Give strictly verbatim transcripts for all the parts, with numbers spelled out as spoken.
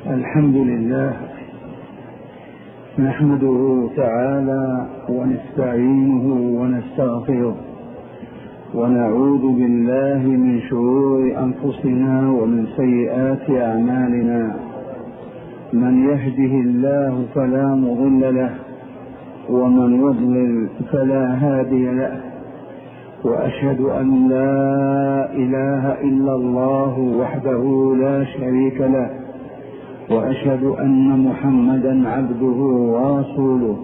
الحمد لله نحمده تعالى ونستعينه ونستغفره ونعوذ بالله من شرور أنفسنا ومن سيئات أعمالنا. من يهده الله فلا مضل له ومن يضلل فلا هادي له، وأشهد أن لا إله إلا الله وحده لا شريك له، وأشهد أن محمدا عبده ورسوله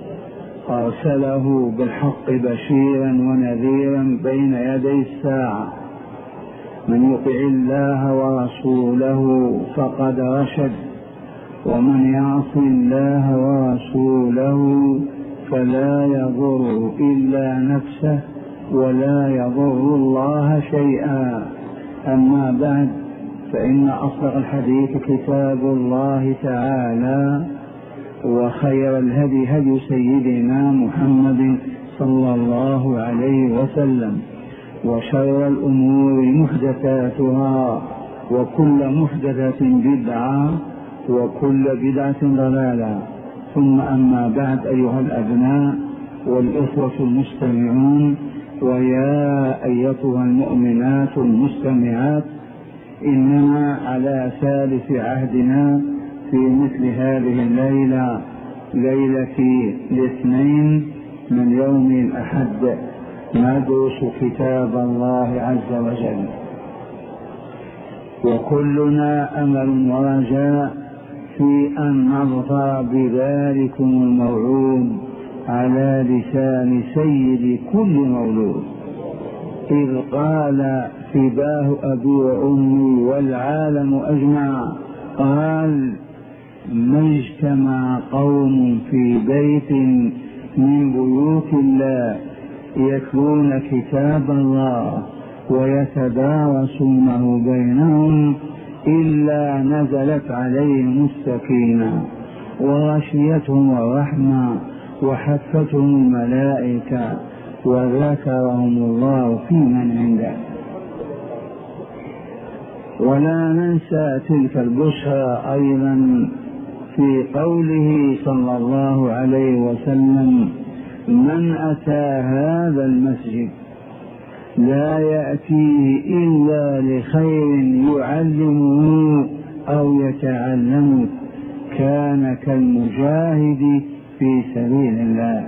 أرسله بالحق بشيرا ونذيرا بين يدي الساعة. من يطع الله ورسوله فقد رشد، ومن يعص الله ورسوله فلا يضر إلا نفسه ولا يضر الله شيئا. أما بعد، فإن أصدق الحديث كتاب الله تعالى، وخير الهدي هدي سيدنا محمد صلى الله عليه وسلم، وشر الأمور محدثاتها، وكل محدثة بدعة، وكل بدعة ضلالة. ثم أما بعد، أيها الأبناء والإخوة المستمعون، ويا أيتها المؤمنات المستمعات، إننا على ثالث عهدنا في مثل هذه الليلة، ليلة الاثنين من يوم الأحد، ندرس كتاب الله عز وجل، وكلنا أمل ورجاء في أن نظفر بذلكم الموعود على لسان سيد كل مولود، إذ قال فداه أبي وأمي والعالم أجمع، قال: ما اجتمع قوم في بيت من بيوت الله يتلون كتاب الله ويتدارسونه بينهم إلا نزلت عليهم السكينة وغشيتهم الرحمة وحفتهم الملائكة وذكرهم الله في من عنده. ولا ننسى تلك البشرى أيضا في قوله صلى الله عليه وسلم: من أتى هذا المسجد لا يأتيه إلا لخير يعلمه أو يتعلمه كان كالمجاهد في سبيل الله.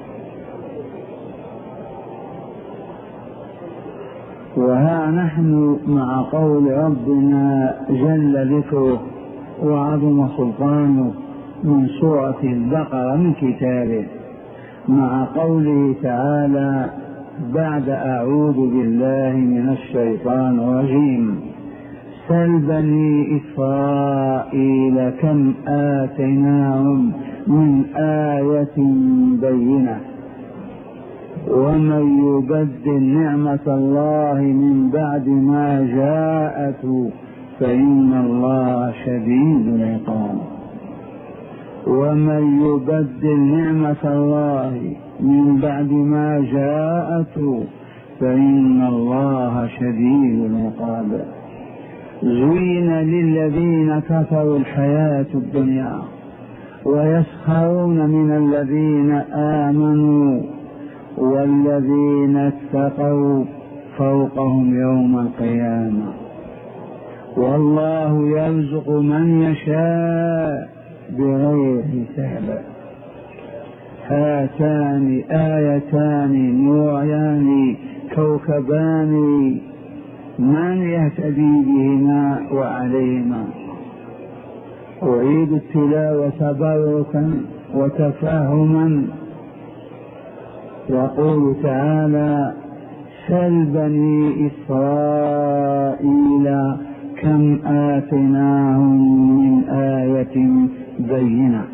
وها نحن مع قول ربنا جل ذكره وعظم سلطانه من سورة البقرة من كتابه، مع قوله تعالى بعد أعوذ بالله من الشيطان الرجيم: سل بني إسرائيل كم آتيناهم من آية بينة ومن يبدل نعمة الله من بعد ما جاءته فإن الله شديد العقاب. ومن يبدل نعمة الله من بعد ما جاءته فإن الله شديد العقاب. زين للذين كفروا الحياة الدنيا ويسخرون من الذين آمنوا والذين اتقوا فوقهم يوم القيامة، والله يرزق من يشاء بغير حساب. هاتان آيتان نوران كوكبان من يهتدي بهما وعليهما. أعيد التلاوة تبركا وتفاهما. يقول تعالى: سل بني إسرائيل كم آتيناهم من آية بينة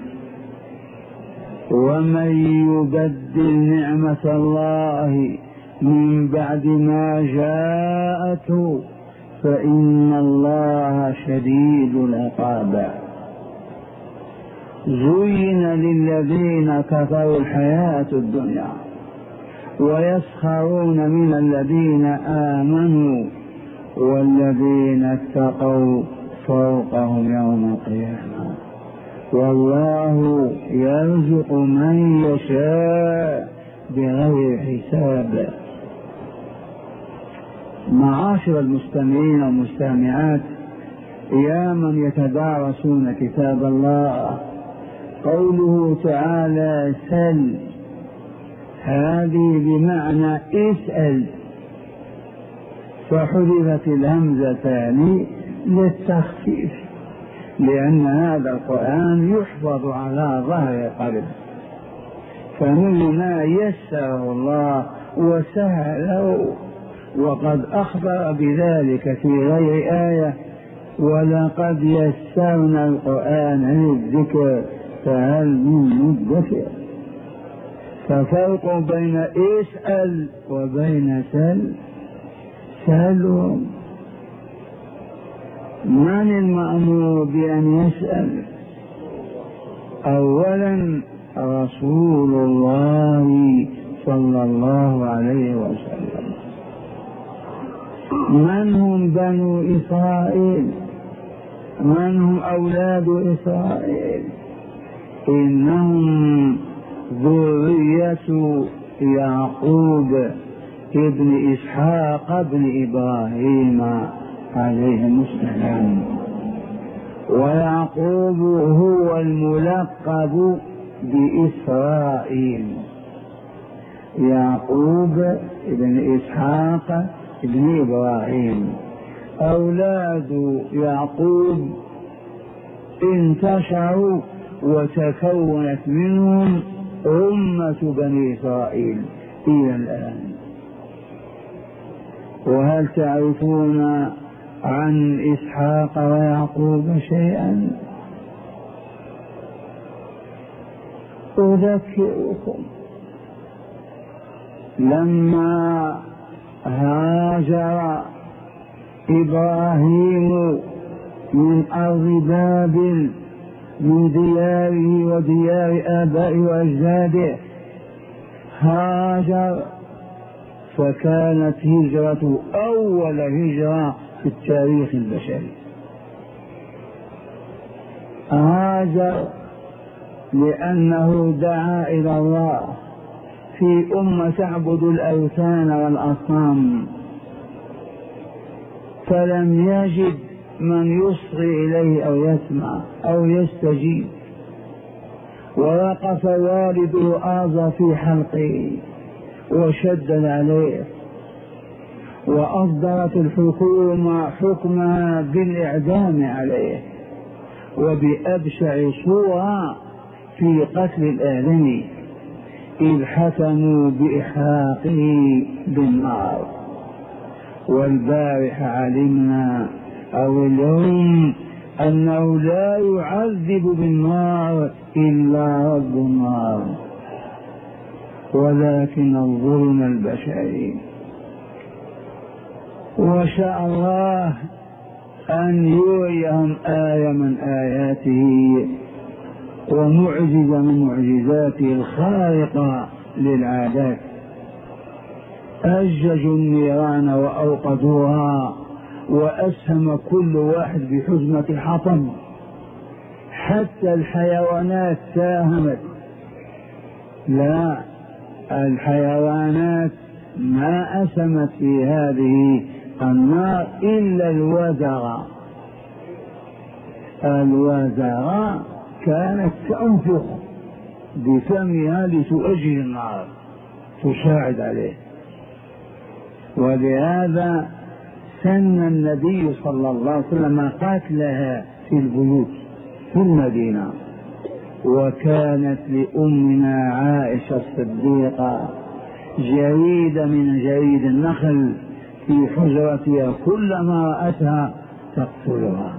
ومن يبدل نعمة الله من بعد ما جاءته فإن الله شديد العقاب. زين للذين كفروا الحياة الدنيا ويسخرون من الذين آمنوا والذين اتقوا فوقهم يوم القيامة. والله يرزق من يشاء بغير حساب. معاشر المستمعين والمستمعات، يا من يتدارسون كتاب الله، قوله تعالى سل، هذه بمعنى اسأل، فحذفت الهمزتان للتخفيف، لأن هذا القرآن يحفظ على ظهر قلب، فمما يسره الله وسهله، وقد أخبر بذلك في غير آية: ولقد يسرنا القرآن للذكر فهل من مدكر. ففرق بين اسأل وبين سل. سألهم. من المأمور بأن يسأل؟ أولا رسول الله صلى الله عليه وسلم. من هم بنو إسرائيل؟ من هم أولاد إسرائيل؟ إنهم ذرية يعقوب ابن إسحاق ابن إبراهيم عليهم السلام. ويعقوب هو الملقب بإسرائيل. يعقوب ابن إسحاق ابن إبراهيم. أولاد يعقوب انتشروا وتكونت منهم أمة بني إسرائيل إلى الآن. وهل تعرفون عن إسحاق ويعقوب شيئا؟ أذكركم. لما هاجر إبراهيم من أرض بابل من دياره وديار آبائه وأجداده، هاجر، فكانت هجرته أول هجرة في التاريخ البشري. هاجر لأنه دعا إلى الله في أمة تعبد الأوثان والأصنام، فلم يجد من يصغي إليه أو يسمع أو يستجيب، ووقف والده آذر في حلقه وشدد عليه، وأصدرت الحكومة حكمها بالإعدام عليه وبأبشع صورة في قتل الآدمي، إذ حكموا بإحراقه بالنار. والبارح علمنا أو اليوم أنه لا يعذب بالنار إلا رب النار، ولكن الظلم البشري. وشاء الله أن يريهم آية من آياته ومعجزة من معجزاته الخارقة للعادات. أججوا النيران وأوقدوها، وأسهم كل واحد بحزمة حطب، حتى الحيوانات ساهمت. لا، الحيوانات ما أسمت في هذه النار إلا الوزغة. الوزغة كانت تنفخ بفمها لتؤجج النار، تساعد عليه. ولهذا سن النبي صلى الله عليه وسلم قتلها في البيوت في المدينة. وكانت لأمنا عائشة الصديقة جريدة من جريد النخل في حجرتها، كلما رأتها تقتلها.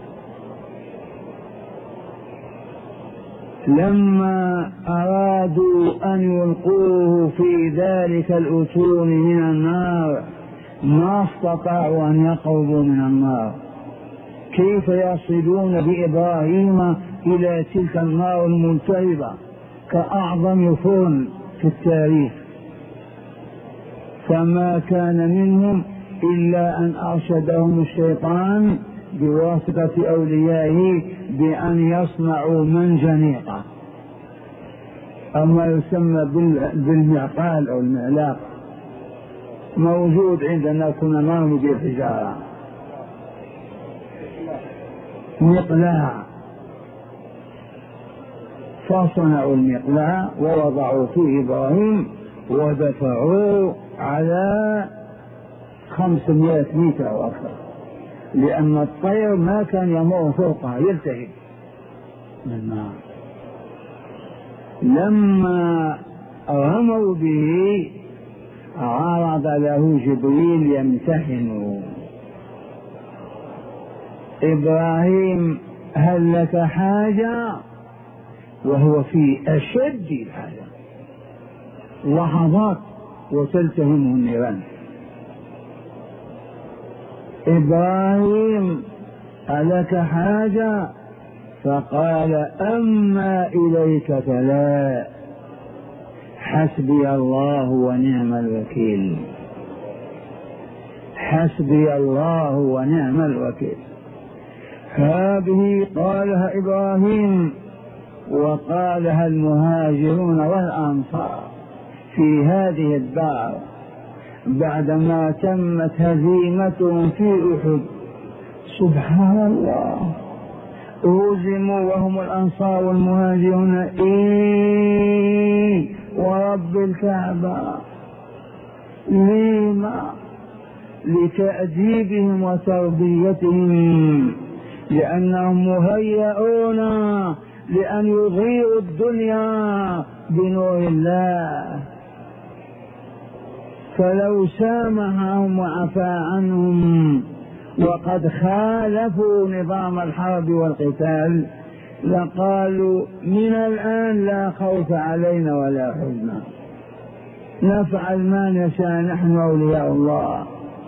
لما أرادوا أن يلقوه في ذلك الأتون من النار ما استطاعوا أن يقربوا من النار. كيف يصلون بإبراهيم إلى تلك النار الملتهبة كأعظم فرن في التاريخ؟ فما كان منهم إلا أن أرشدهم الشيطان بواسطة أوليائه بأن يصنعوا منجنيقا، أما يسمى بالمعقال أو المعلاق، موجود عندنا كنا نرمي بالحجارة، مقلاع. فصنعوا المقلاع ووضعوا فيه إبراهيم ودفعوه على خمسمائة متر أو أكثر، لأن الطير ما كان يمر فوقها يلتهب من النار. لما رموا به عرض له جبريل يمتحنه: إبراهيم هل لك حاجة؟ وهو في أشد الحاجة، لحظات وتلتهمه النيران. إبراهيم ألك حاجة؟ فقال: أما إليك فلا، حسبي الله ونعم الوكيل، حسبي الله ونعم الوكيل. هذه قالها إبراهيم وقالها المهاجرون والأنصار في هذه الدار بعدما تمت هزيمتهم في أحد. سبحان الله، هزموا وهم الأنصار والمهاجرون إيه ورب الكعبة. لما؟ لتأديبهم وتربيتهم، لأنهم مهيئون لأن يضيئوا الدنيا بنور الله. فلو سامحهم وعفى عنهم وقد خالفوا نظام الحرب والقتال لقالوا: من الآن لا خوف علينا ولا حزن، نفعل ما نشاء، نحن أولياء الله.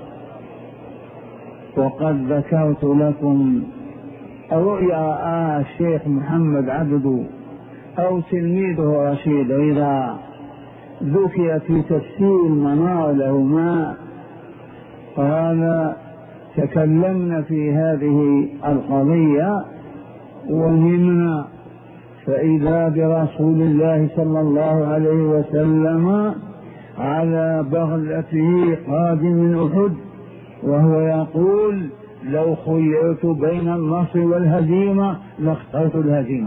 وقد ذكرت لكم رؤيا رآها الشيخ محمد عبدو أو تلميذه رشيد رضا، ذكر في تفسير المنار لهما. قال: تكلمنا في هذه القضية ونمنا، فإذا برسول الله صلى الله عليه وسلم على بغلته قادم من أحد وهو يقول: لو خيرت بين النصر والهزيمة لاخترت الهزيمة،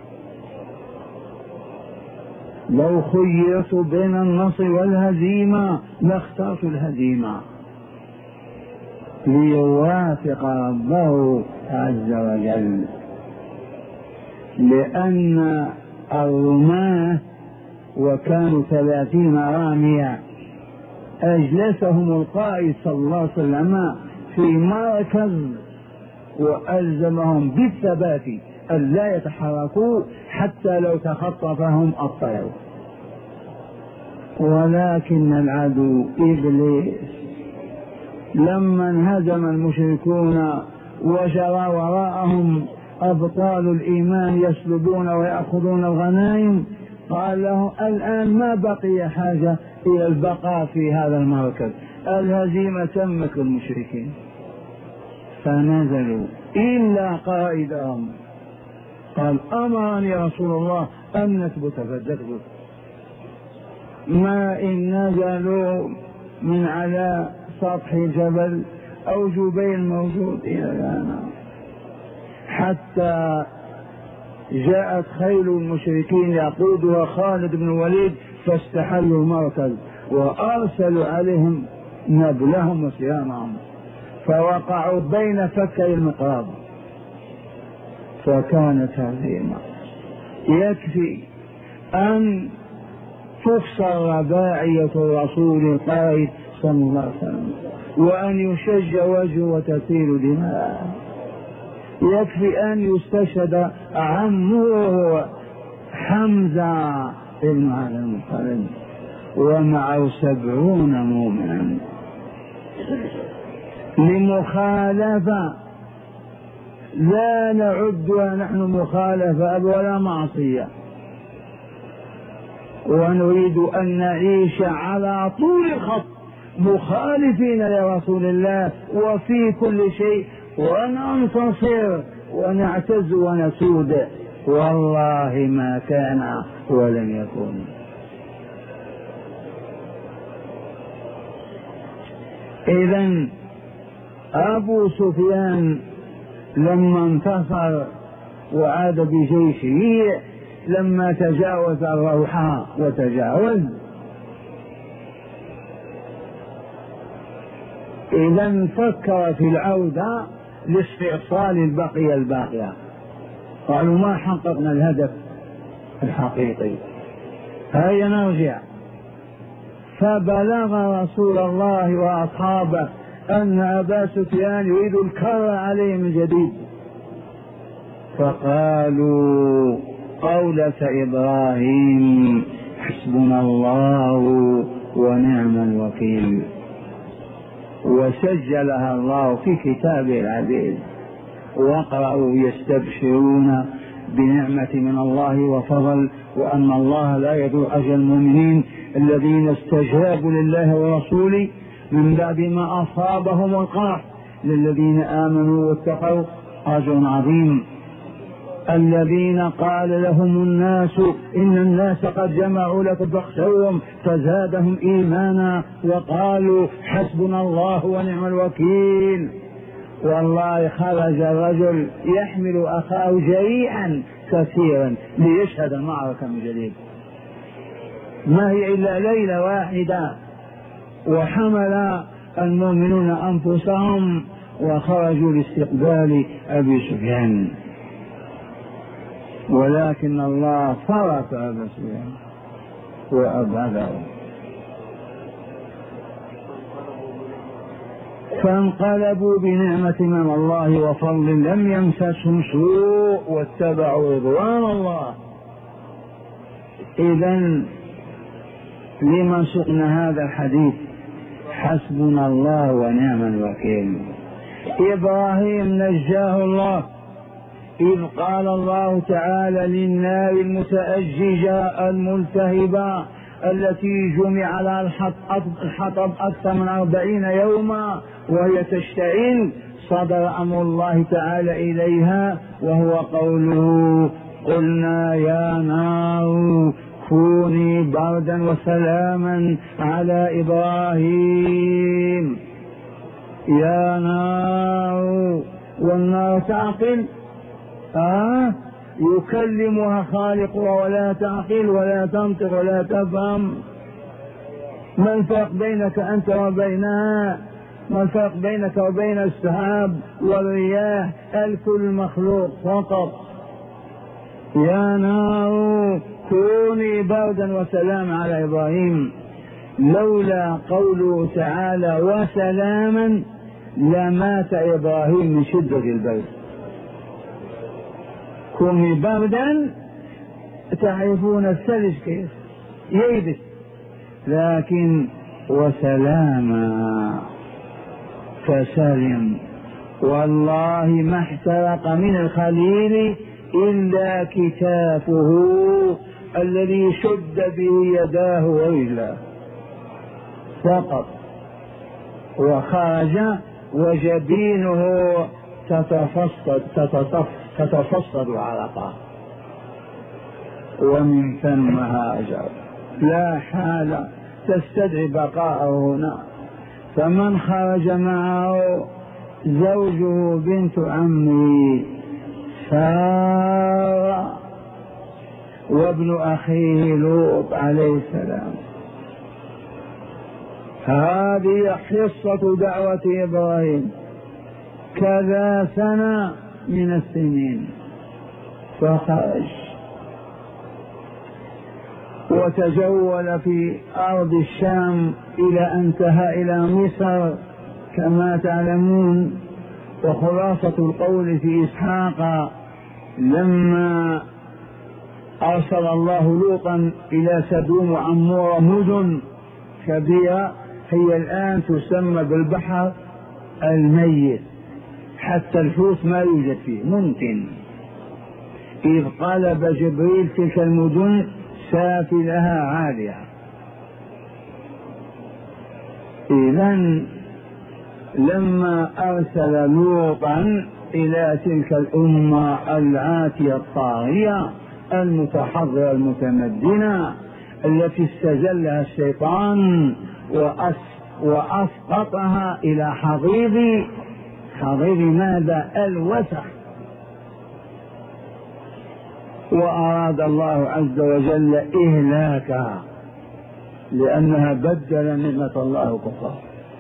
لو خيرت بين النصر والهزيمة لاخترت الهزيمة، ليوافق ربه عز وجل. لأن الرماة وكانوا ثلاثين رامية أجلسهم القائد صلى الله عليه وسلم في مركز وألزمهم بالثبات أن لا يتحركوا حتى لو تخطفهم الطير. ولكن العدو إبليس لما انهزم المشركون وجرى وراءهم أبطال الإيمان يسلبون ويأخذون الغنائم، قال له: الآن ما بقي حاجة إلى البقاء في هذا المركز، الهزيمة تمت للمشركين. فنزلوا إلا قائدهم قال: أمرني رسول الله أن نثبت فنثبت. ما إن نزلوا من على سطح جبل أو جبيل موجود إلى الآن، حتى جاءت خيل المشركين يقودها خالد بن الوليد فاستحلوا المركز وأرسلوا عليهم نبلهم وسيامهم فوقعوا بين فكي المقراب، فكانت هزيمة. يكفي أن تفسر رباعية الرسول القائد صلى الله عليه وسلم وأن يشج وجهه وتسيل دماءه. يكفي أن يستشهد عمه حمزة بن عبد المطلب ومعه سبعون مؤمنا لمخالفة لا نعدها نحن مخالفة ولا معصية، ونريد أن نعيش على طول الخط مخالفين لرسول الله وفي كل شيء وننتصر ونعتز ونسود، والله ما كان ولم يكن. إذن أبو سفيان لما انتصر وعاد بجيشه، لما تجاوز الروحاء وتجاوز، إذا فكر في العودة لاستئصال البقية الباقية. قالوا ما حققنا الهدف الحقيقي، هيا نرجع. فبلغ رسول الله وأصحابه أن أبا سفيان يريد الكر عليه من جديد، فقالوا قولة إبراهيم حسبنا الله ونعم الوكيل، وسجلها الله في كتابه العزيز. واقرأوا يستبشرون بنعمة من الله وفضل، وأن الله لا يضيع أجر المؤمنين الذين استجابوا لله ورسوله من بعد ما أصابهم القرح، للذين آمنوا واتقوا أجر عظيم. الذين قال لهم الناس إن الناس قد جمعوا لكم فاخشوهم فزادهم إيمانا وقالوا حسبنا الله ونعم الوكيل. والله خرج الرجل يحمل أخاه جريئا كثيرا ليشهد المعركة من جديد، ما هي إلا ليلة واحدة، وحمل المؤمنون أنفسهم وخرجوا لاستقبال أبي سفيان، ولكن الله فرط أبا سفيان وأبعده. فانقلبوا بنعمة من الله وفضل لم يمسسهم سوء واتبعوا رضوان الله. إذن لمن سقنا هذا الحديث حسبنا الله ونعم الوكيل. إبراهيم نجاه الله، إذ قال الله تعالى للنار المتأججة الملتهبة التي جمع على الحطب أكثر من أربعين يوما وهي تشتعل، صدر أمر الله تعالى إليها وهو قوله قلنا يا نار كوني بردا وسلاما على إبراهيم. يا نار، والنار تعقل، آه يكلمها خالقها ولا تعقل ولا تنطق ولا تفهم. ما الفرق بينك أنت وبينها؟ ما الفرق بينك وبين السحاب والرياح؟ الكل مخلوق فقط. يا نار كوني بردا وسلاما على إبراهيم، لولا قوله تعالى وسلاما لمات إبراهيم من شدة البرد. كوني بردا، تعرفون الثلج كيف ييبس، لكن وسلاما فسلم. والله ما احترق من الخليل إلا كتافه الذي شد به يداه ورجلاه فقط، وخرج وجبينه تتفصد تتفصد عرقا، ومن ثم هاجر. لا حال تستدعي بقاءه هنا. فمن خرج معه زوجه بنت عمه سارة وابن أخيه لوط عليه السلام. هذه حصة دعوة إبراهيم، كذا سنة من السنين فخرج وتجول في أرض الشام إلى أن انتهى إلى مصر كما تعلمون. وخلاصة القول في إسحاق لما أرسل الله لوطا إلى سدوم وعمورة مدن كبيرة هي الآن تسمى بالبحر الميت، حتى الحوت ما يوجد فيه ممكن. إذ قلب جبريل تلك المدن سافلها عالية. إذن لما أرسل لوطا إلى تلك الأمة العاتية الطاغية المتحضرة المتمدنة التي استزلها الشيطان وأسقطها إلى حضيض حضيض ماذا؟ الوسخ. وأراد الله عز وجل إهلاكها لأنها بدل نعمة الله كفرا.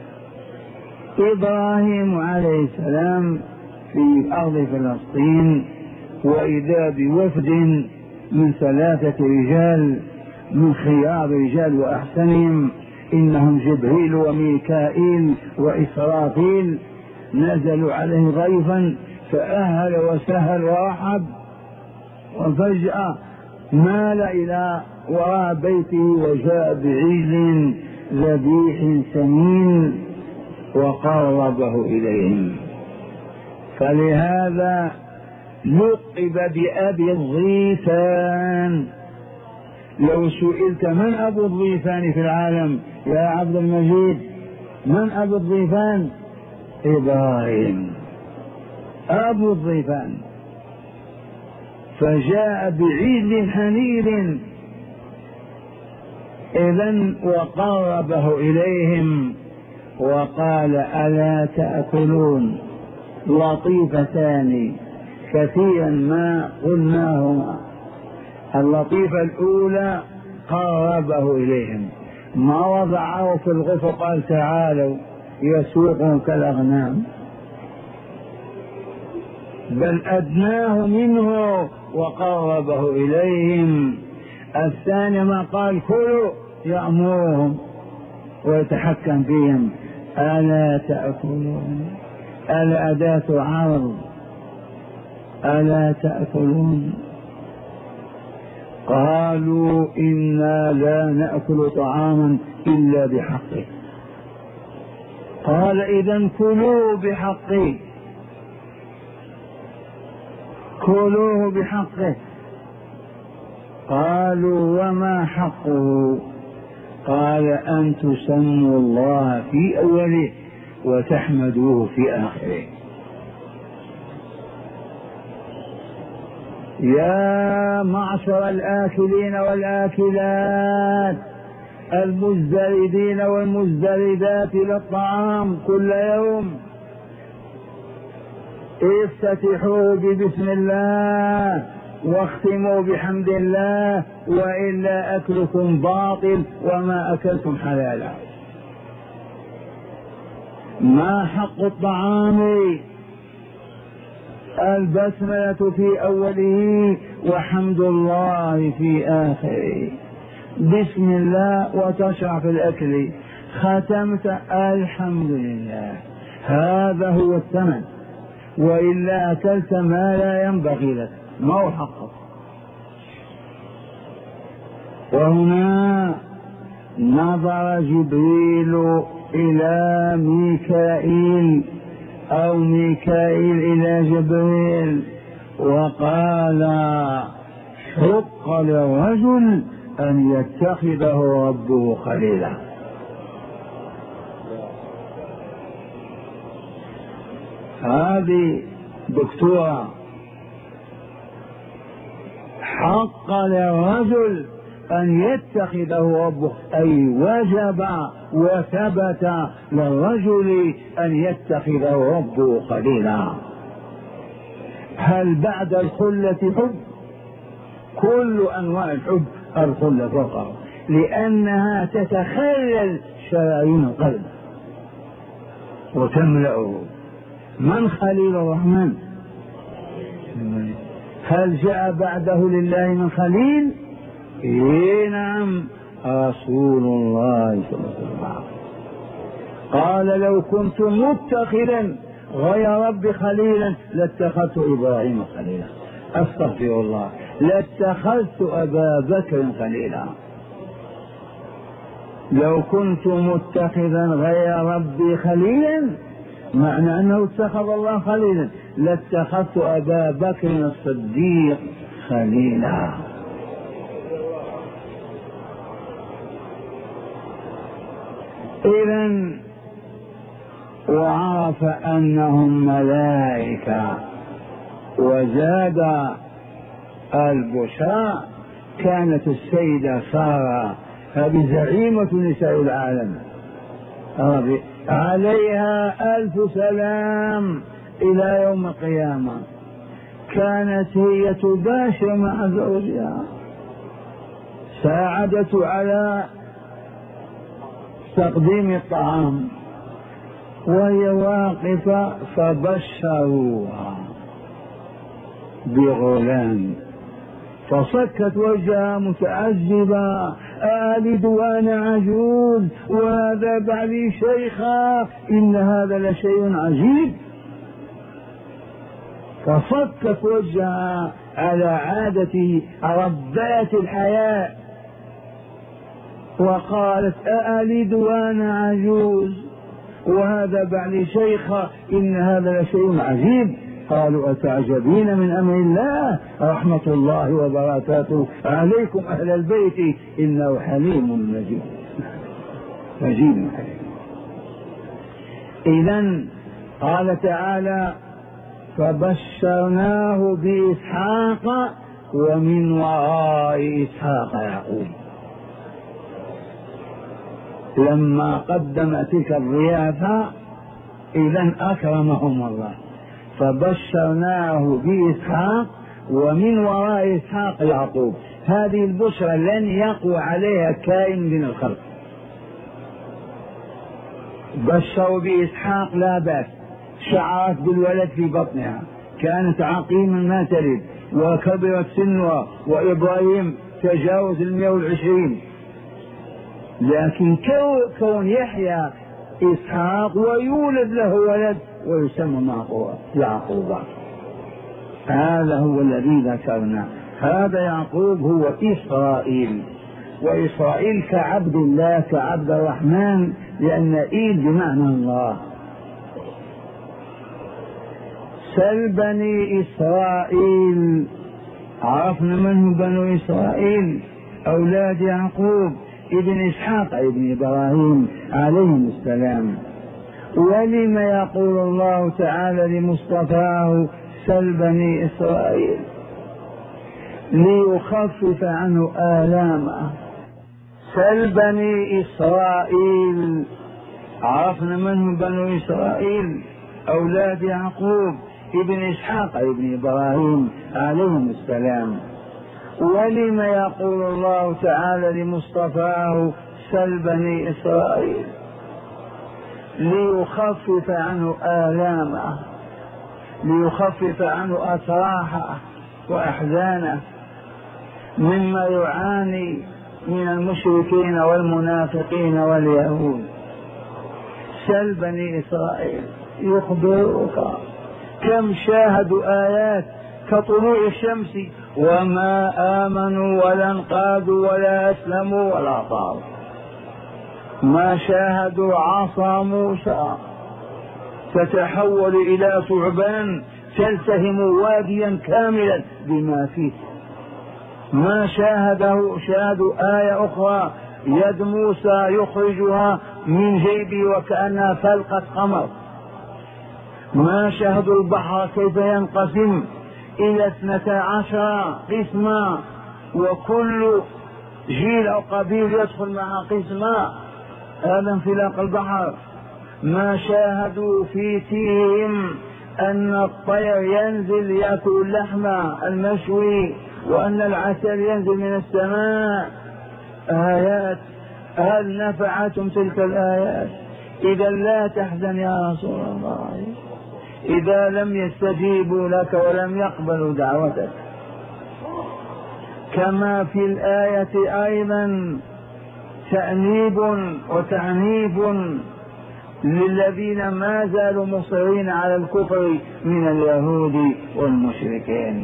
إبراهيم عليه السلام في أرض فلسطين وإذا بوفد من ثلاثة رجال من خيار رجال وأحسنهم، إنهم جبريل وميكائيل وإسرافيل، نزلوا عليه ضيفا فأهل وسهل ورحب، وفجأة مال إلى وراء بيته وجاء بعجل ذبيح سمين وقربه إليهم. فلهذا لقب بأبي الضيفان. لو سئلت من أبو الضيفان في العالم يا عبد المجيد، من أبو الضيفان؟ إبراهيم أبو الضيفان. فجاء بعجل حنيذ إذن وقربه إليهم وقال ألا تأكلون؟ لطيفتان كثيرا ما قلناهما. اللطيفة الأولى قربه إليهم، ما وضعه في الغفر قال تعالوا يسوقهم كالأغنام، بل أدناه منه وقربه إليهم. الثاني ما قال كلوا يأمرهم ويتحكم فيهم. ألا تأكلون؟ ألا أداة عرض، ألا تأكلون؟ قالوا إنا لا نأكل طعاما إلا بحقه. قال إذن كلوا بحقه، كلوه بحقه. قالوا وما حقه؟ قال أن تسموا الله في أوله وتحمدوه في آخره. يا معشر الآكلين والآكلات المزدردين والمزدردات للطعام كل يوم، افتتحوا ببسم الله واختموا بحمد الله، وإلا أكلكم باطل وما أكلتم حلالا. ما حق الطعام؟ البسملة في أوله وحمد الله في آخره. بسم الله وتشرع في الأكل، ختمت الحمد لله، هذا هو الثمن، وإلا أكلت ما لا ينبغي لك، ما هو حقك. وهنا نظر جبريل إلى ميكائيل أو ميكائيل إلى جبريل وقال حق للرجل أن يتخذه ربه خليلا. هذه دكتورة، حق للرجل أن يتخذه ربه، أي وجب وثبت للرجل أن يتخذه ربه خليلا. هل بعد الخلة حب؟ كل أنواع الحب الخلة فقط، لأنها تتخلل شرايين القلب وتملأه. من خليل الرحمن؟ هل جاء بعده لله من خليل؟ إيه نعم، رسول الله صلى الله عليه وسلم قال لو كنت متخذا غير ربي خليلا لاتخذت إبراهيم خليلا. أستغفر الله، لاتخذت أبا بكر خليلا. لو كنت متخذا غير ربي خليلا معنى أنه اتخذ الله خليلا، لاتخذت أبا بكر الصديق خليلا. إذن وعرف أنهم ملائكة، وزاد البشرى كانت السيدة سارة هذه زعيمة نساء العالم عليها ألف سلام إلى يوم القيامة، كانت هي تباشر مع زوجها، ساعدته على تقديم الطعام وهي واقفة، فبشروها بغلام، فصكت وجهها متعذبة، آلد وأنا عجوز وهذا بعلي شيخا، إن هذا لشيء عجيب. فصكت وجهها على عادة ربات الحياة وقالت أألد وأنا عجوز وهذا بعلي شيخا، إن هذا لشيء عجيب. قالوا أتعجبين من أمر الله، رحمة الله وبركاته عليكم أهل البيت إنه حليم مجيد مجيد حليم. إذن قال تعالى فبشرناه بإسحاق ومن وراء إسحاق يعقوب. لما قدم تلك الضيافة إذن أكرمهم الله، فبشرناه بإسحاق ومن وراء إسحاق يعقوب. هذه البشرى لن يقوى عليها كائن من الخلق. بشروا بإسحاق لا بأس، شعرت بالولد في بطنها، كانت عقيما ما تلد، وكبرت سنها، وإبراهيم تجاوز المئة والعشرين، لكن كون يحيى إسحاق ويولد له ولد ويسمى يعقوب، هذا هو الذي ذكرنا. هذا يعقوب هو إسرائيل، وإسرائيل كعبد الله كعبد الرحمن، لأن إيل بمعنى الله. سل بني إسرائيل، عرفنا من هم بنو إسرائيل، أولاد يعقوب ابن إسحاق ابن إبراهيم عليهم السلام. ولم يقول الله تعالى لمصطفاه سل بني إسرائيل؟ ليخفف عنه آلامه. سل بني إسرائيل، عرفنا من هم بنو إسرائيل، أولاد يعقوب ابن إسحاق ابن إبراهيم عليهم السلام. ولم يقول الله تعالى لمصطفاه سل بني إسرائيل؟ ليخفف عنه آلامه، ليخفف عنه أتراحه وأحزانه مما يعاني من المشركين والمنافقين واليهود. سل بني إسرائيل يخبرك كم شاهدوا آيات كطلوع الشمس وما آمنوا ولا انقادوا ولا أسلموا ولا طاروا. ما شاهدوا عصا موسى تتحول إلى ثعبان تلتهم واديا كاملا بما فيه. ما شاهده شاهدوا آية أخرى يد موسى يخرجها من جيبه وكأنها فلقة قمر. ما شاهدوا البحر كيف ينقسم إلى اثنتا عشر قسما، وكل جيل أو قبيل يدخل مع قسما، هذا انفلاق البحر. ما شاهدوا في تيهم أن الطير ينزل يأكل اللحم المشوي، وأن العسل ينزل من السماء. آيات، هل نفعتم تلك الآيات؟ إذا لا تحزن يا رسول الله، إذا لم يستجيبوا لك ولم يقبلوا دعوتك. كما في الآية أيضا تأنيب وتعنيف للذين ما زالوا مصرين على الكفر من اليهود والمشركين.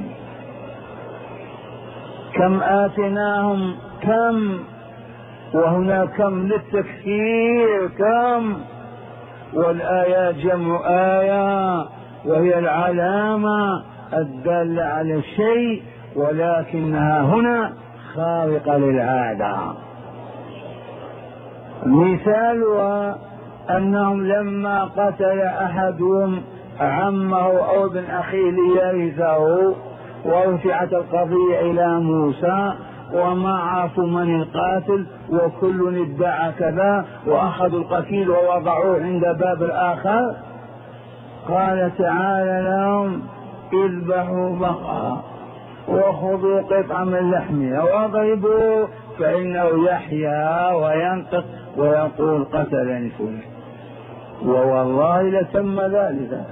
كم آتناهم، كم، وهنا كم للتكثير، كم، والآيات جمع آية وهي العلامة الدالة على الشيء، ولكنها هنا خارقة للعادة. مثالها أنهم لما قتل أحدهم عمه أو ابن أخيه ليرثه ورفعت القضية إلى موسى وما عرفوا من القاتل وكل ادعى كذا وأخذوا القتيل ووضعوه عند باب الآخر، قال تعالى لهم اذبحوا بقرة وخذوا قطعة من لحمها واضربوه فإنه يحيا وينطق ويقول قتلني فلان، ووالله لتم ذلك.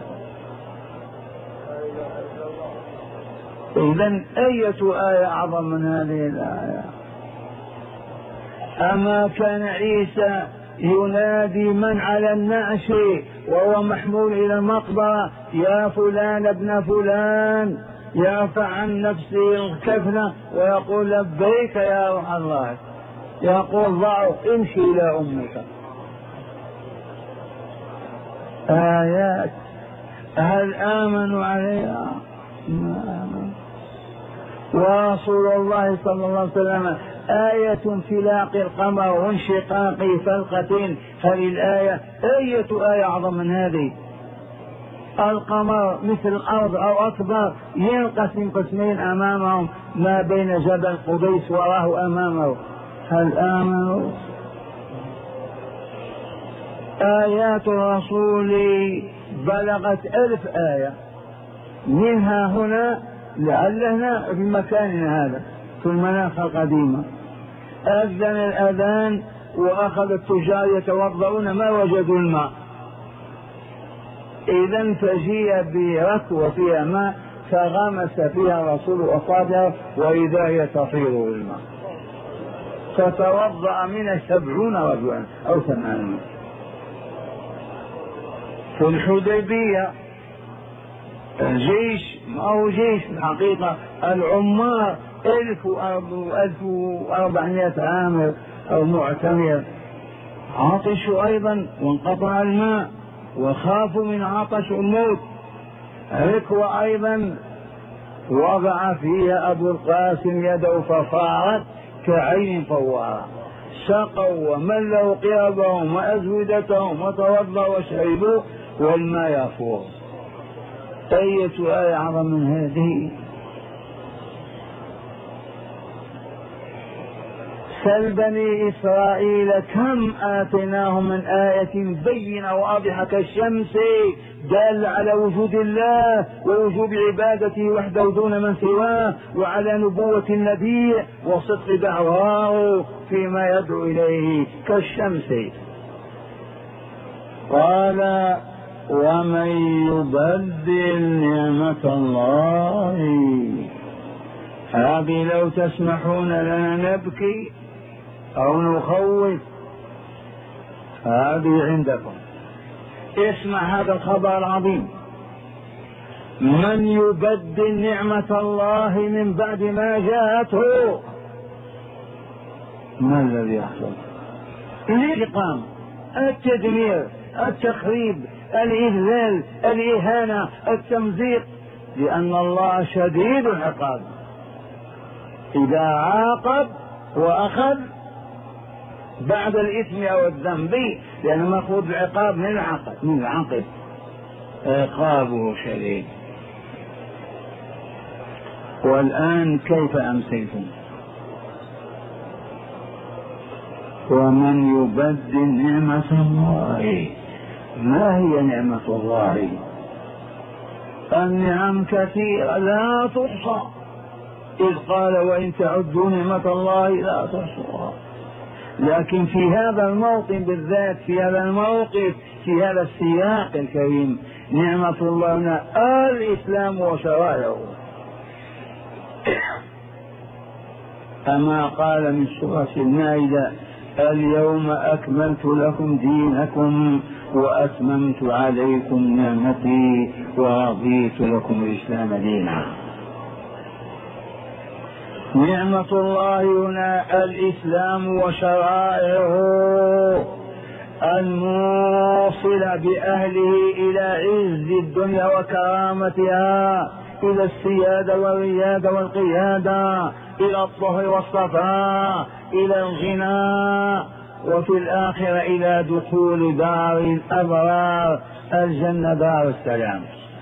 إذن أية آية أعظم من هذه الآية؟ أما كان عيسى ينادي من على النعش وهو محمول إلى المقبرة يا فلان ابن فلان يرفع عن نفسه الكفنة ويقول لبيك يا روح الله، يقول ضعه امشي إلى أمك. آيات هل آمنوا عليها؟ ما آمنوا. ورسول الله صلى الله عليه وسلم آية انفلاق القمر وانشقاق فلقة، هذه الآية أية آية أعظم من هذه؟ القمر مثل الأرض أو أكبر ينقسم قسمين أمامهم ما بين جبل قبيس وراه أمامه، هل آمنوا؟ آيات الرسول بلغت ألف آية، منها هنا لعلنا في مكاننا هذا في المناخ القديمة أذن الأذان وأخذ التجار يتوضؤون ما وجدوا الماء، إذن فجيء بركوة فيها ماء فغمس فيها الرسول أصابعه وإذا هي تطير بالماء، فتوضأ من سبعون رجلا أو ثمانين. في الحديبية الجيش ما هو جيش الحقيقة، العمار ألف وأربعمائة عامر أو معتمر عطشوا أيضا وانقطع الماء وخافوا من عطش الموت، ركوة أيضا وضع فيها أبو القاسم يده ففارت كعين فوارة، سقوا وملوا قيابهم وأزودتهم وتوضأوا وشربوا والماء يفور. أية آية أعظم من هذه؟ سل بني إسرائيل كم آتيناهم من آية بينة واضحة كالشمس دال على وجود الله ووجوب عبادته وحده دون من سواه وعلى نبوة النبي وصدق دعواه فيما يدعو إليه كالشمس. قال ومن يبدل نعمة الله، هذه لو تسمحون لنا نبكي أو نخوف، هذه عندكم. اسمع هذا الخبر العظيم، من يبدل نعمة الله من بعد ما جاءته ما الذي يحصل؟ الانتقام، التدمير، التخريب، الإذلال، الإهانة، التمزيق، لأن الله شديد العقاب إذا عاقب وأخذ بعد الإثم أو الذنب، لأن مأخوذ العقاب من العقب من العقب عقابه شديد. والآن كيف أمسيتم؟ ومن يبدل نعمة الله، ما هي نعمة الله؟ النعم كثيرة لا تحصى، إذ قال وإن تعدوا نعمة الله لا تحصوها، لكن في هذا الموطن بالذات، في هذا الموقف، في هذا السياق الكريم، نعمة الله هنا الإسلام وشرائعه. أما قال من سورة المائدة اليوم أكملت لكم دينكم وأتممت عليكم نعمتي ورضيت لكم الإسلام دينا. نعمة الله هنا الإسلام وشرائعه الموصلة بأهله إلى عز الدنيا وكرامتها، إلى السيادة والريادة والقيادة، إلى الطهر والصفاء، إلى الغنى وفي الآخرة إلى دخول دار الأبرار الجنة دار السلام.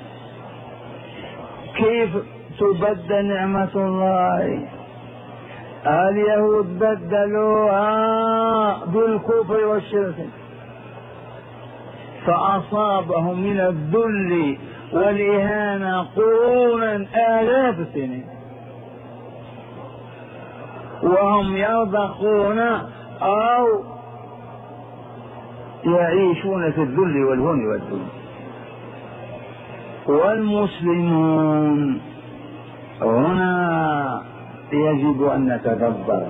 كيف تبدل نعمة الله؟ اليهود بدلوها بالكفر والشرك، فأصابهم من الذل والإهانة قرونا آلاف السنين وهم يرضخون أو يعيشون في الذل والهون والذل. والمسلمون هنا يجب أن نتدبر.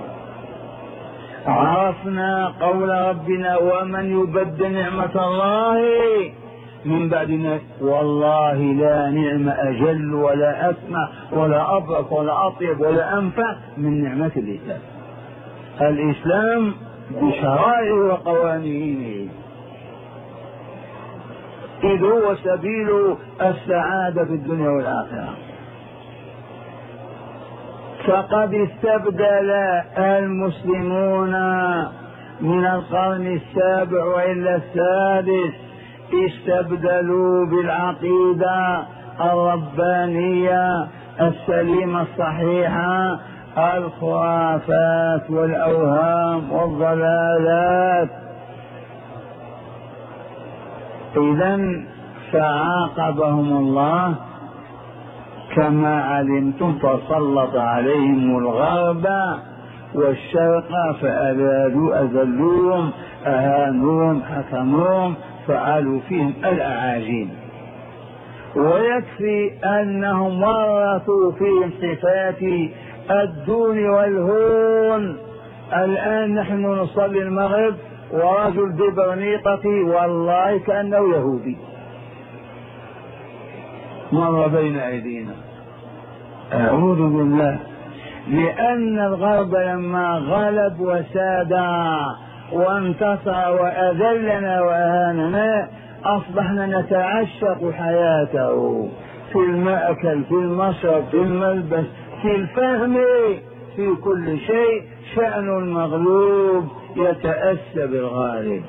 عرفنا قول ربنا ومن يبدل نعمة الله من بعد، والله لا نعم أجل ولا أسمع ولا أبرك ولا أطيب ولا أنفع من نعمة الإسلام. الإسلام بشرائعه وقوانينه، إذ هو سبيل السعادة في الدنيا والآخرة. فقد استبدل المسلمون من القرن السابع وإلا السادس، استبدلوا بالعقيدة الربانية السليمة الصحيحة الخرافات والأوهام والضلالات. إذن فعاقبهم الله كما علمتم، فسلط عليهم الغرب والشرق فأبادوا أذلوهم أهانوهم حكموهم فعلوا فيهم الأعاجيب. ويكفي أنهم ورثوا فيهم صفات الدون والهون. الآن نحن نصلي المغرب ورجل ببرنيطة والله كأنه يهودي مر بين أيدينا، أعوذ بالله. لأن الغرب لما غلب وساد وانتصر وأذلنا وأهاننا أصبحنا نتعشق حياته في المأكل في المشرب في الملبس في الفهم في كل شيء. شأن المغلوب يتأسى بالغالب.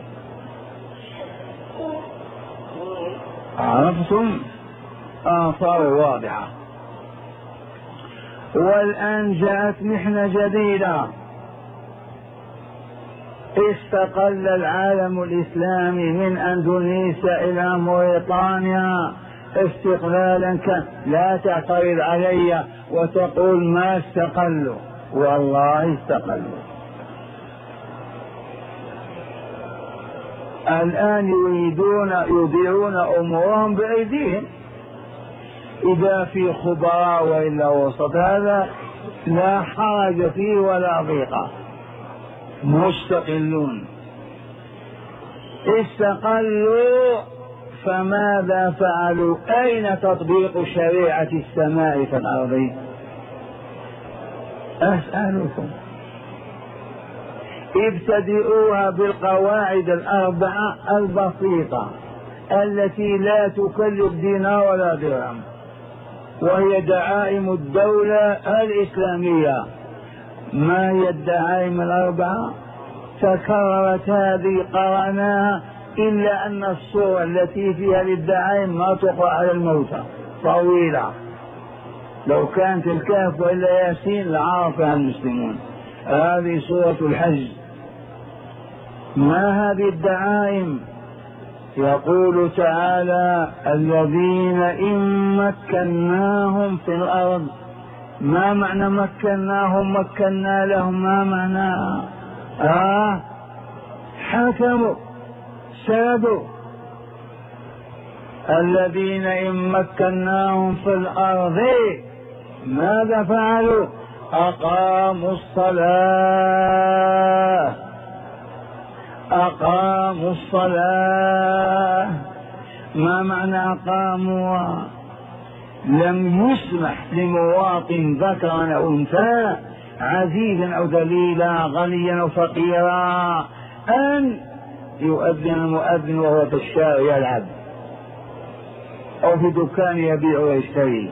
عرفتم؟ آثار واضحة. والآن جاءت محنة جديدة، استقل العالم الإسلامي من أندونيسيا إلى موريطانيا استقلالا كان. لا تعترض علي وتقول ما استقلوا، والله استقلوا. الآن يريدون يديرون أمورهم بأيديهم. إذا في خبراء وإلا وسط هذا لا حرج فيه ولا ضيق، مستقلون. استقلوا فماذا فعلوا؟ أين تطبيق شريعة السماء في الأرض؟ أسألكم. ابتدئوها بالقواعد الأربعة البسيطة التي لا تكلف دينار ولا درهم، وهي دعائم الدولة الإسلامية. ما هي الدعائم الأربعة؟ تكررت هذه قرأناها، إلا أن الصورة التي فيها للدعائم ما تقرأ على الموتى، طويلة. لو كانت الكهف وإلا ياسين لعرفها المسلمون. هذه سورة الحج. ما هذه الدعائم؟ يقول تعالى الذين إن مكناهم في الأرض. ما معنى مكناهم؟ مكنا لهم، ما معناها؟ آه حكموا سادوا. الذين إن مكناهم في الأرض ماذا فعلوا؟ أقاموا الصلاة أقاموا الصلاة. ما معنى أقاموا؟ لم يسمح لمواطن ذكرا أو أنثى عزيزا أو ذليلا غنيا أو فقيرا أن يؤذن المؤذن وهو في الشارع يلعب أو في دكان يبيع ويشتري.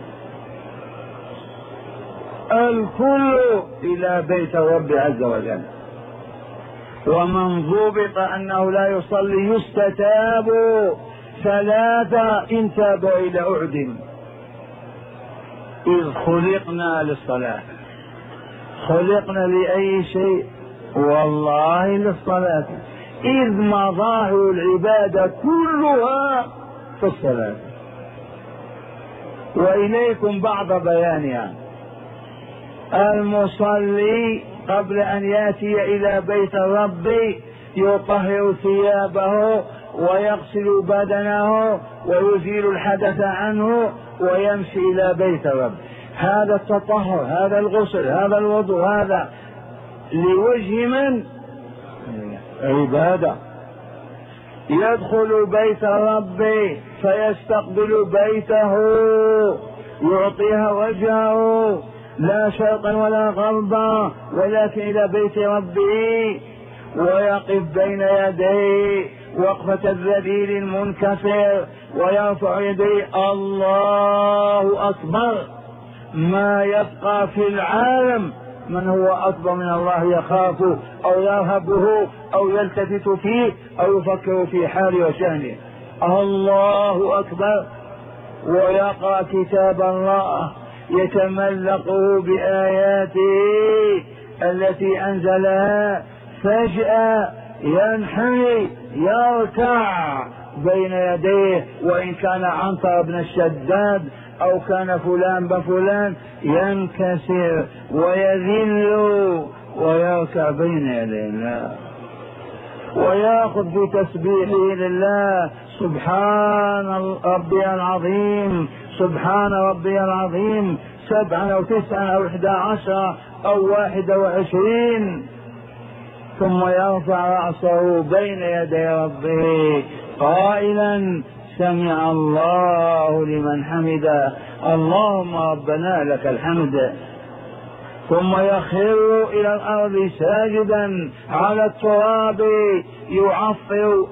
الكل إلى بيت الرب عز وجل. ومن ضبط أنه لا يصلي يستتاب ثلاثة إن تاب إلى أعدم. إذ خلقنا للصلاة، خلقنا لأي شيء؟ والله للصلاة، إذ مظاهر العبادة كلها في الصلاة. وإليكم بعض بيانها. المصلي قبل أن يأتي إلى بيت الرب يطهر ثيابه ويغسل بدنه ويزيل الحدث عنه ويمشي إلى بيت الرب. هذا التطهر، هذا الغسل، هذا الوضوء، هذا لوجه من؟ عبادة. يدخل بيت الرب فيستقبل بيته، يعطيها وجهه لا شرقا ولا غربا ولكن إلى بيت ربه، ويقف بين يديه وقفة الذليل المنكسر ويرفع يديه الله أكبر. ما يبقى في العالم من هو أكبر من الله يخاف أو يرهبه أو يلتفت فيه أو يفكر في حاله وشأنه. الله أكبر. ويقرأ كتاب الله يتملقه بآياته التي أنزلها، فجأة ينحني يركع بين يديه، وإن كان عنتر بن الشداد أو كان فلان بفلان ينكسر ويذل ويركع بين يدي الله ويأخذ بتسبيحه لله. سبحان ربي العظيم، سبحان ربي العظيم، سبعا أو تسعا أو إحدى عشر أو واحد وعشرين. ثم يرفع رأسه بين يدي ربه قائلا سمع الله لمن حمده، اللهم ربنا لك الحمد. ثم يخر إلى الأرض ساجدا على التراب يعفر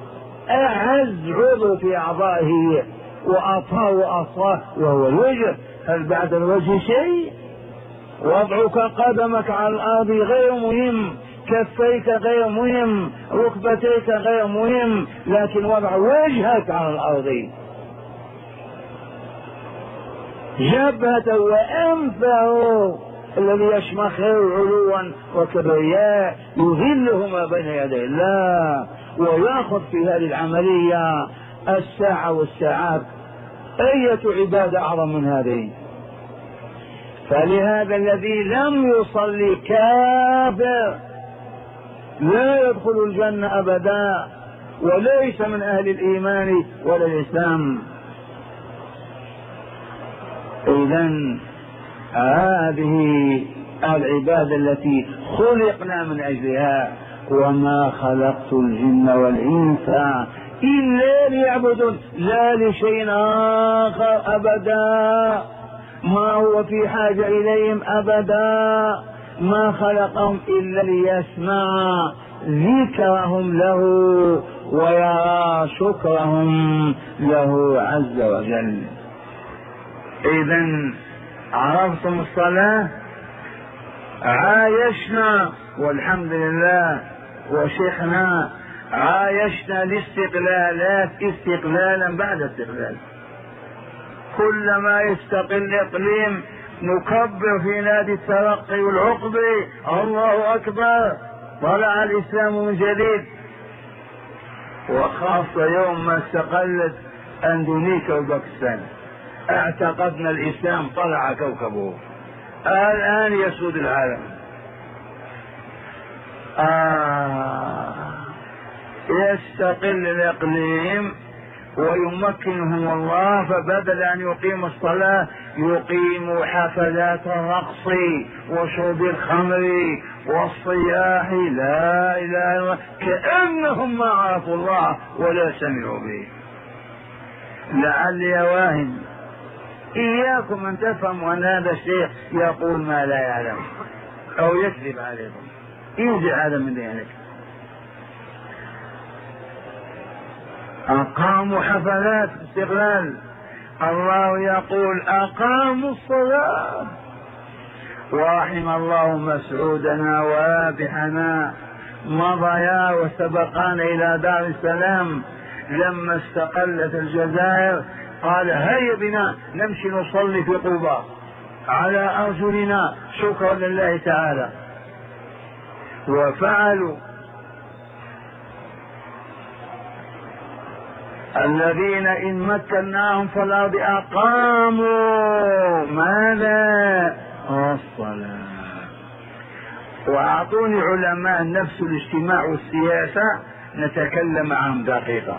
أعز عضو في أعضائه وأطهر وأصفاه وهو الوجه. هل بعد الوجه شيء؟ وضعك قدمك على الأرض غير مهم، كفيك غير مهم، ركبتيك غير مهم، لكن وضع وجهك على الأرض، جبهته وأنفه الذي يشمخر علوا وكبرياء يذلهما بين يدي الله. ويأخذ في هذه العملية الساعة والساعات. أية عبادة أعظم من هذه؟ فلهذا الذي لم يصلي كافر لا يدخل الجنة أبدا، وليس من أهل الإيمان ولا الإسلام. إذن هذه العبادة التي خلقنا من أجلها. وما خلقت الجن والإنس إلا ليعبدون، لا لشيء آخر أبدا، ما هو في حاجة إليهم أبدا، ما خلقهم إلا ليسمع ذكرهم له ويرى شكرهم له عز وجل. إذن عرفتم الصلاة، عايشنا والحمد لله، وشيخنا عايشنا الاستقلالات استقلالا بعد استقلال. كلما يستقل اقليم نكبر في نادي الترقي والعقب الله اكبر، طلع الاسلام من جديد. وخاصة يوم ما استقلت اندونيسيا وباكستان اعتقدنا الاسلام طلع كوكبه، الان يسود العالم. آه يستقل الاقليم ويمكنهم الله، فبدل ان يقيموا الصلاة يقيموا حفلات الرقص وشرب الخمر والصياح، لا اله الا الله، كأنهم ما عرفوا الله ولا سمعوا به. لعلي واهم، اياكم ان تفهموا ان هذا الشيخ يقول ما لا يعلم او يكذب عليكم، ينزع هذا من ذهنك. أقاموا حفلات استقلال، الله يقول أقاموا الصلاة. ورحم الله مسعودنا وابحنا مضيا وسبقان إلى دار السلام. لما استقلت الجزائر قال هيا بنا نمشي نصلي في قباء على أرجلنا شكرا لله تعالى، وفعلوا. الذين إن مكناهم في الأرض أقاموا ماذا؟ الصلاة. وأعطوني علماء النفس والاجتماع والسياسة نتكلم عن دقيقة،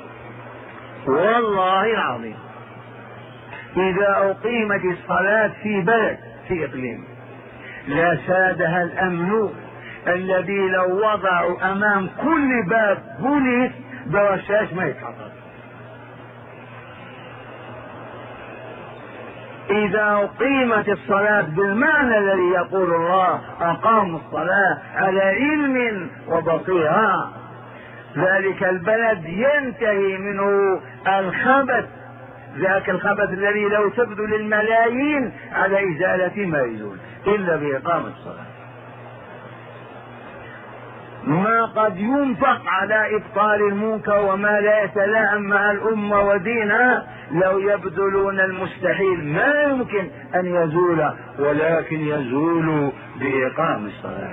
والله العظيم إذا أقيمت الصلاة في بلد في إقليم لا سادها الأمن الذي لو وضعوا أمام كل باب بوليس برشاش ما يتحرك. إذا أقيمت الصلاة بالمعنى الذي يقول الله أقاموا الصلاة على علم وبصيرة، ذلك البلد ينتهي منه الخبث، ذاك الخبث الذي لو تبذل الملايين على إزالة ما يزول إلا بإقامة الصلاة. ما قد ينفق على إبطال المنكر وما لا يتلائم مع الأمة ودينها لو يبذلون المستحيل ما يمكن أن يزول، ولكن يزول بإقامة الصلاة.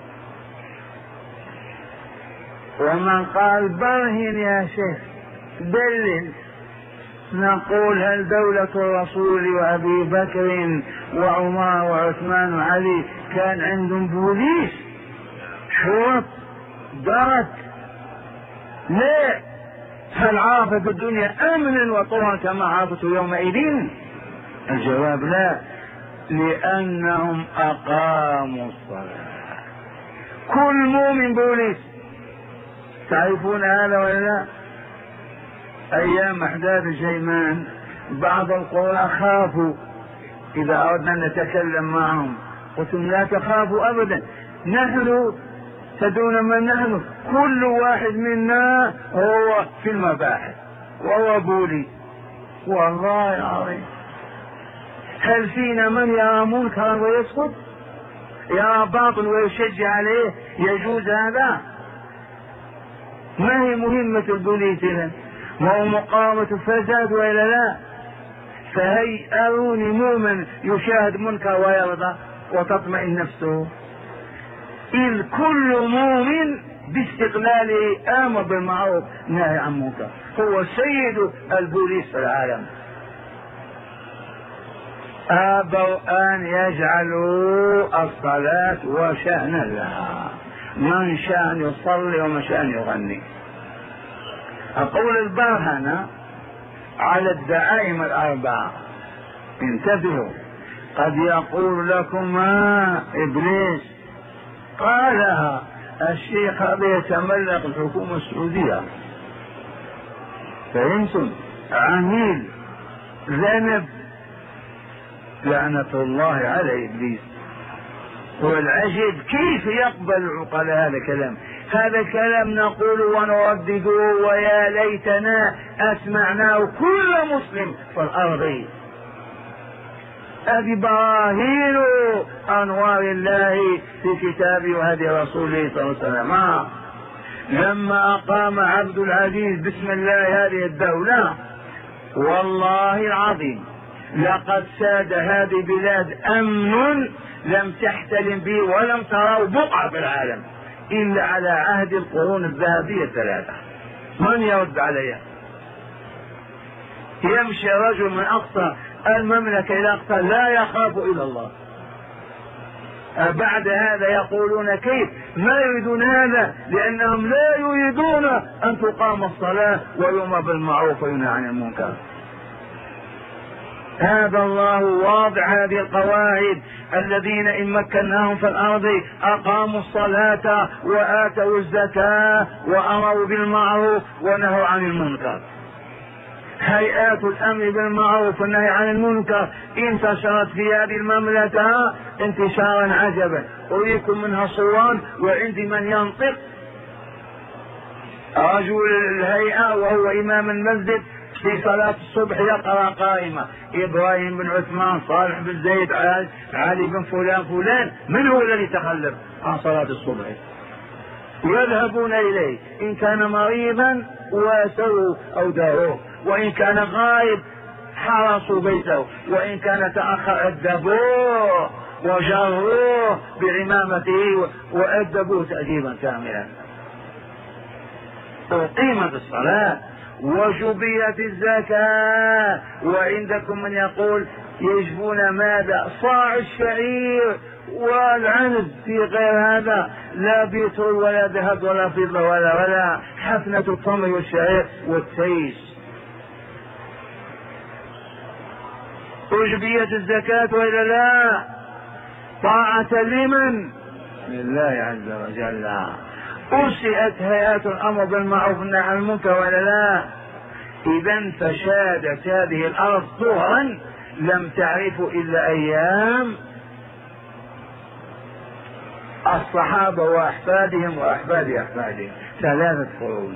ومن قال برهن يا شيخ دلل، نقول هل دولة الرسول وأبي بكر وعمر وعثمان وعلي كان عندهم بوليس شرط درك؟ لا. هل عرفت الدنيا أمنا وطهرا كما عرفته يومئذ؟ الجواب لا، لأنهم أقاموا الصلاة. كل مؤمن بوليس، تعرفون هذا ولا لا؟ أيام أحداث الجيمان بعض القرى خافوا إذا أردنا أن نتكلم معهم، قلت لا تخافوا أبدا، نحن تدون من نحن، كل واحد منا هو في المباحث وهو بولي. والله العظيم هل فينا من يرى منكرا ويسكت؟ يرى باطل ويشجع عليه؟ يجوز هذا؟ ما هي مهمة البوليس إذن؟ ما هو مقاومة الفساد وإلا لا؟ فهي أروني مؤمن يشاهد منكر ويرضى وتطمئن نفسه. إذ كل مؤمن باستقلاله آمر بالمعروف نهي عن المنكر، هو سيد البوليس في العالم. أبوا أن يجعلوا الصلاة وشأنا لها، من شأن يصلي ومن شأن يغني. أقول البرهنة على الدعائم الأربعة، انتبهوا، قد يقول لكم ما إبليس قالها الشيخ هذا يتملك الحكومة السعودية، فهمتم؟ عميل ذنب لعنة الله على إبليس. والعجب كيف يقبل العقلاء هذا الكلام؟ هذا الكلام نقوله ونردده ويا ليتنا أسمعناه كل مسلم في الأرض. هذه براهين أنوار الله في كتابه وهدي رسوله صلى الله عليه وسلم. لما أقام عبد العزيز بسم الله هذه الدولة والله العظيم لقد ساد هذه البلاد أمن لم تحتلم به ولم تروا بقعة في العالم إلا على عهد القرون الذهبية الثلاثة. من يرد عليها؟ يمشي رجل من أقصى المملكة إلى أقصى لا يخاف إلا الله. بعد هذا يقولون كيف؟ ما يريدون هذا لأنهم لا يريدون أن تقام الصلاة ويؤمر بالمعروف وينهى عن المنكر. هذا الله واضع هذه القواعد. الذين إن مكناهم في الأرض أقاموا الصلاة وآتوا الزكاة وأمروا بالمعروف ونهوا عن المنكر. هيئات الأمر بالمعروف والنهي عن المنكر انتشرت في هذه المملكة انتشارا عجبا، أريكم منها صور وعندي من ينطق. رجل الهيئة وهو إمام المسجد في صلاة الصبح يقرأ قائمة إبراهيم بن عثمان صالح بن زيد علي بن فلان فلان. من هو الذي تخلف عن صلاة الصبح؟ يذهبون إليه، إن كان مريضا واسوه أو داروه، وإن كان غائب حرسوا بيته، وإن كان تأخر أدبوه وجروه بعمامته وأدبوه تأديبا كاملا. أقيمت الصلاة وجبيت الزكاة. وعندكم من يقول يجبون ماذا؟ صاع الشعير والعنز، في غير هذا لا بترول ولا ذهب ولا فضة ولا ولا حفنة التمر والشعير والتيس. أجبيت الزكاة وإلا لا؟ طاعة لمن؟ لله عز وجل. أرسئت هيئات الأمر بالمعروف والنهي عن المنكر وإلا لا؟ إذا فشادت هذه الأرض طهرا لم تعرف إلا أيام الصحابة وأحفادهم وأحفاد أحفادهم، ثلاثة قرون.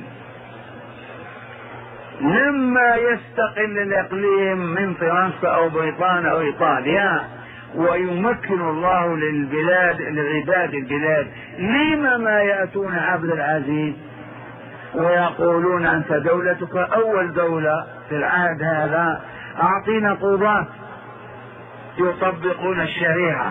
لما يستقل الإقليم من فرنسا أو بريطانيا أو إيطاليا ويمكن الله للبلاد لعباد البلاد، لما ما يأتون عبد العزيز ويقولون أنت دولتك أول دولة في العهد هذا، أعطينا قضاة يطبقون الشريعة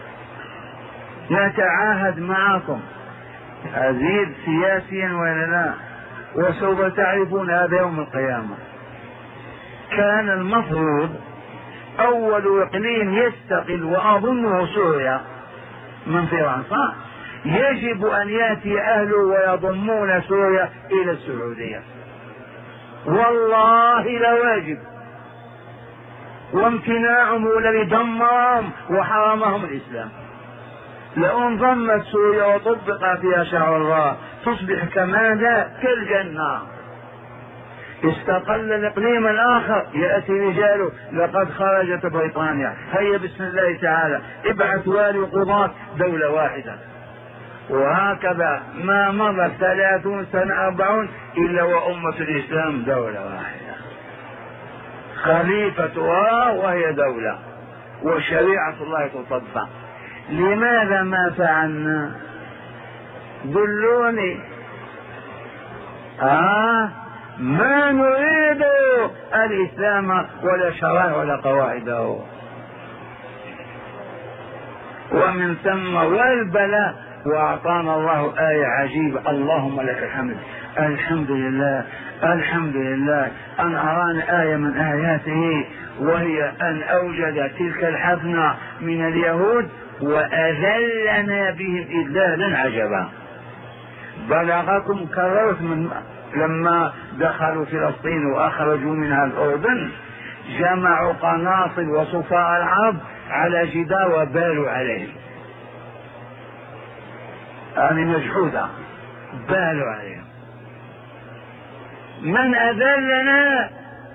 نتعاهد معكم. أزيد سياسيا ولا لا؟ وسوف تعرفون هذا يوم القيامة. كان المفروض أول إقليم يستقل وأظنه سوريا من فرنسا، يجب أن يأتي أهله ويضمون سوريا إلى السعودية، والله لواجب، وامتناعهم هو الذي دمرهم وحرمهم الإسلام. لو انضمت سوريا وطبق فيها شرع الله تصبح كماذا؟ كالجنة. استقل الإقليم الآخر يأتي رجاله لقد خرجت بريطانيا، هيا بسم الله تعالى ابعث والي قضاة دولة واحدة. وهكذا ما مضت ثلاثون سنة أربعون إلا وأمة الإسلام دولة واحدة، خليفتها وهي دولة وشريعة الله تطبق. لماذا ما فعلنا؟ دلوني. آه ما نريد الإسلام ولا شرائع ولا قواعده. ومن ثم والبلاء. وأعطانا الله آية عجيبة، اللهم لك الحمد، الحمد لله الحمد لله أن أرانا آية من آياته، وهي أن أوجد تلك الحفنة من اليهود وأذلنا بهم إذلالا عجبا. بلغكم كررت من لما دخلوا فلسطين وأخرجوا منها الأردن، جمعوا قناصل وصفاء العرب على جدار وبالوا عليه، يعني مجحودة بالوا عليه. من أذلنا؟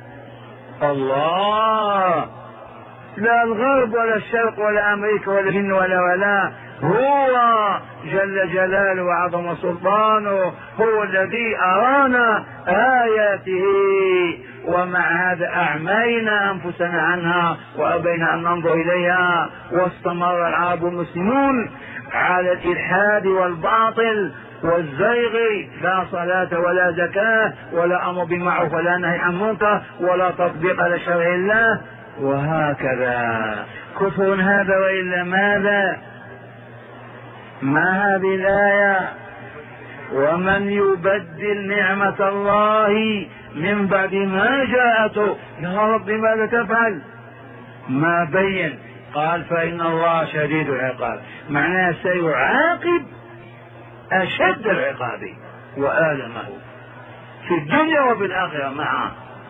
الله، لا الغرب ولا الشرق ولا أمريكا ولا الهند ولا ولا هو جل جلاله وعظم سلطانه، هو الذي أرانا آياته، ومع هذا أعمينا أنفسنا عنها وأبينا أن ننظر إليها. واستمر العرب المسلمون على الإلحاد والباطل والزيغ، لا صلاة ولا زكاة ولا أمر بالمعروف ولا نهي عن منكر ولا تطبيق لشرع الله، وهكذا كفر هذا وإلا ماذا؟ ما هذه الآية؟ ومن يبدل نعمة الله من بعد ما جاءته، يا رب ماذا تفعل؟ ما بين، قال فإن الله شديد العقاب، معناه سيعاقب أشد العقاب وآلمه في الدنيا وفي الآخرة معه.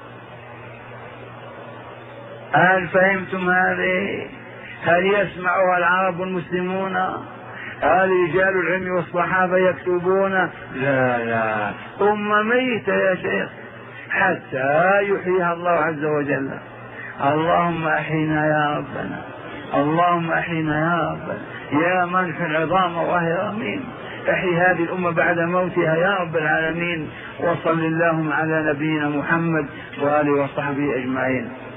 هل فهمتم هذه؟ هل يسمعها العرب المسلمون؟ هل رجال العلم والصحابة يكتبون؟ لا لا، أمة ميتة يا شيخ حتى يحييها الله عز وجل. اللهم أحينا يا ربنا، اللهم أحينا يا ربنا، يا من في العظام وهي رميم، احي هذه الأمة بعد موتها يا رب العالمين. وصل اللهم على نبينا محمد وآله وصحبه أجمعين.